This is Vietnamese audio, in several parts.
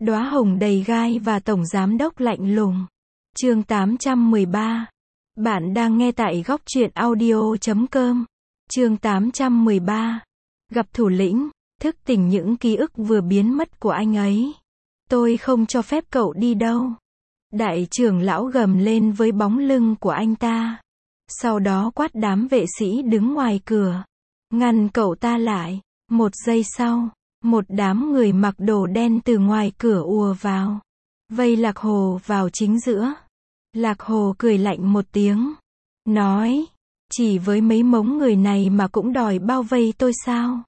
Đóa hồng đầy gai và tổng giám đốc lạnh lùng. Chương 813. Bạn đang nghe tại góc truyện audio.com. Chương 813. Gặp thủ lĩnh, thức tỉnh những ký ức vừa biến mất của anh ấy. Tôi không cho phép cậu đi đâu. Đại trưởng lão gầm lên với bóng lưng của anh ta. Sau đó quát đám vệ sĩ đứng ngoài cửa. Ngăn cậu ta lại. Một giây sau, một đám người mặc đồ đen từ ngoài cửa ùa vào. Vây Lạc Hồ vào chính giữa. Lạc Hồ cười lạnh một tiếng. Nói, chỉ với mấy mống người này mà cũng đòi bao vây tôi sao?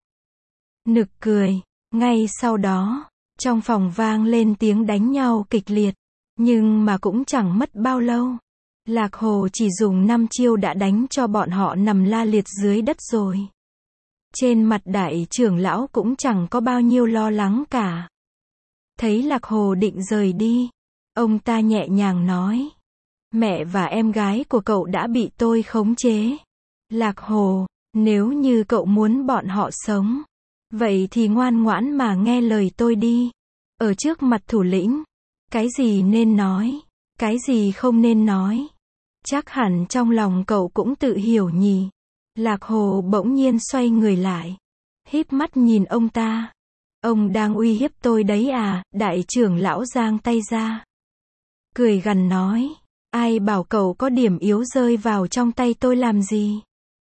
Nực cười. Ngay sau đó, trong phòng vang lên tiếng đánh nhau kịch liệt. Nhưng mà cũng chẳng mất bao lâu. Lạc Hồ chỉ dùng 5 chiêu đã đánh cho bọn họ nằm la liệt dưới đất rồi. Trên mặt đại trưởng lão cũng chẳng có bao nhiêu lo lắng cả. Thấy Lạc Hồ định rời đi, ông ta nhẹ nhàng nói. Mẹ và em gái của cậu đã bị tôi khống chế. Lạc Hồ, nếu như cậu muốn bọn họ sống, vậy thì ngoan ngoãn mà nghe lời tôi đi. Ở trước mặt thủ lĩnh, cái gì nên nói, cái gì không nên nói. Chắc hẳn trong lòng cậu cũng tự hiểu nhỉ. Lạc Hồ bỗng nhiên xoay người lại, híp mắt nhìn ông ta. Ông đang uy hiếp tôi đấy à? Đại trưởng lão giang tay ra, cười gằn nói. Ai bảo cậu có điểm yếu rơi vào trong tay tôi làm gì?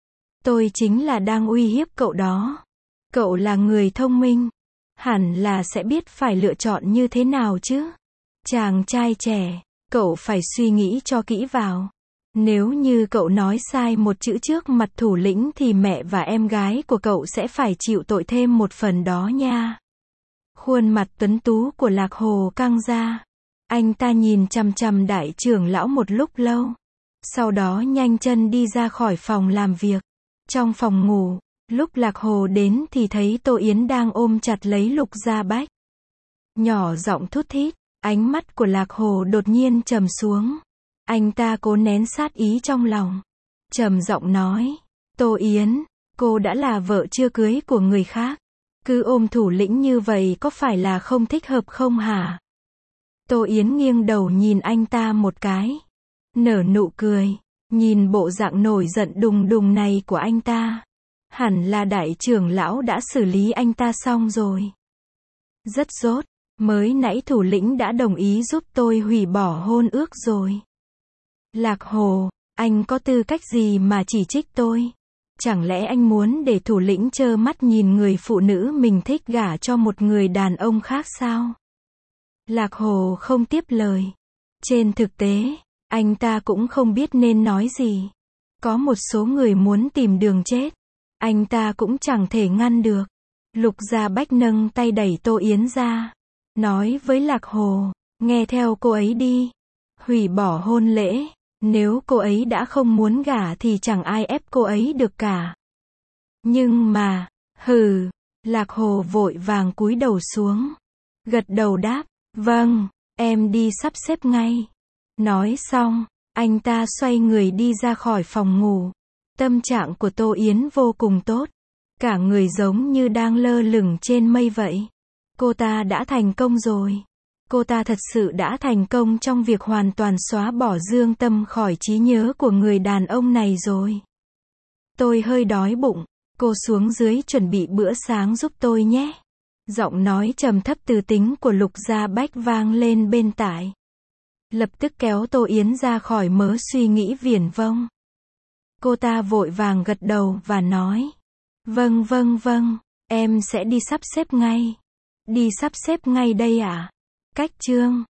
Tôi chính là đang uy hiếp cậu đó. Cậu là người thông minh, hẳn là sẽ biết phải lựa chọn như thế nào chứ. Chàng trai trẻ, cậu phải suy nghĩ cho kỹ vào. Nếu như cậu nói sai một chữ trước mặt thủ lĩnh thì mẹ và em gái của cậu sẽ phải chịu tội thêm một phần đó nha. Khuôn mặt tuấn tú của Lạc Hồ căng ra. Anh ta nhìn chằm chằm đại trưởng lão một lúc lâu. Sau đó nhanh chân đi ra khỏi phòng làm việc. Trong phòng ngủ, lúc Lạc Hồ đến thì thấy Tô Yến đang ôm chặt lấy Lục Gia Bách. Nhỏ giọng thút thít, ánh mắt của Lạc Hồ đột nhiên trầm xuống. Anh ta cố nén sát ý trong lòng. Trầm giọng nói. Tô Yến, cô đã là vợ chưa cưới của người khác. Cứ ôm thủ lĩnh như vậy có phải là không thích hợp không hả? Tô Yến nghiêng đầu nhìn anh ta một cái. Nở nụ cười. Nhìn bộ dạng nổi giận đùng đùng này của anh ta. Hẳn là đại trưởng lão đã xử lý anh ta xong rồi. Rất rốt. Mới nãy thủ lĩnh đã đồng ý giúp tôi hủy bỏ hôn ước rồi. Lạc Hồ, anh có tư cách gì mà chỉ trích tôi? Chẳng lẽ anh muốn để thủ lĩnh trơ mắt nhìn người phụ nữ mình thích gả cho một người đàn ông khác sao? Lạc Hồ không tiếp lời. Trên thực tế, anh ta cũng không biết nên nói gì. Có một số người muốn tìm đường chết, anh ta cũng chẳng thể ngăn được. Lục Gia Bách nâng tay đẩy Tô Yến ra. Nói với Lạc Hồ, nghe theo cô ấy đi. Hủy bỏ hôn lễ. Nếu cô ấy đã không muốn gả thì chẳng ai ép cô ấy được cả. Nhưng mà, Lạc Hồ vội vàng cúi đầu xuống. Gật đầu đáp, vâng, em đi sắp xếp ngay. Nói xong, anh ta xoay người đi ra khỏi phòng ngủ. Tâm trạng của Tô Yến vô cùng tốt. Cả người giống như đang lơ lửng trên mây vậy. Cô ta đã thành công rồi. Cô ta thật sự đã thành công trong việc hoàn toàn xóa bỏ dương tâm khỏi trí nhớ của người đàn ông này rồi. Tôi hơi đói bụng, cô xuống dưới chuẩn bị bữa sáng giúp tôi nhé. Giọng nói trầm thấp từ tính của Lục Gia Bách vang lên bên tai. Lập tức kéo Tô Yến ra khỏi mớ suy nghĩ viển vông. Cô ta vội vàng gật đầu và nói. Vâng, em sẽ đi sắp xếp ngay. Đi sắp xếp ngay đây à? Cách chương